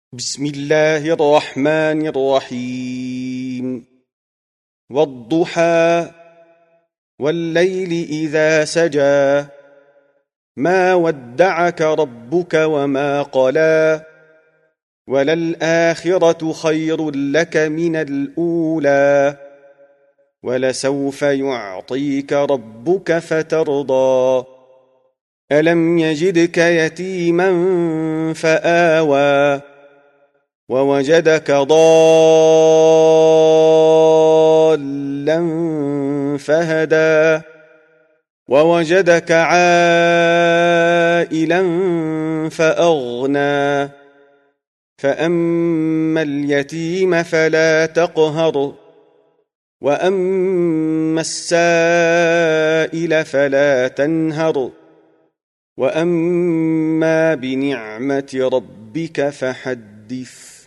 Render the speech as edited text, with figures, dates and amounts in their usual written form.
بسم الله الرحمن الرحيم والضحى والليل إذا سجى ما ودعك ربك وما قلى وللآخرة خير لك من الأولى ولسوف يعطيك ربك فترضى ألم يجدك يتيما فآوى ووجدك ضالا فهدى ووجدك عائلا فأغنى فأما اليتيم فلا تقهر وأما السائل فلا تنهر وأما بنعمة ربك فحدث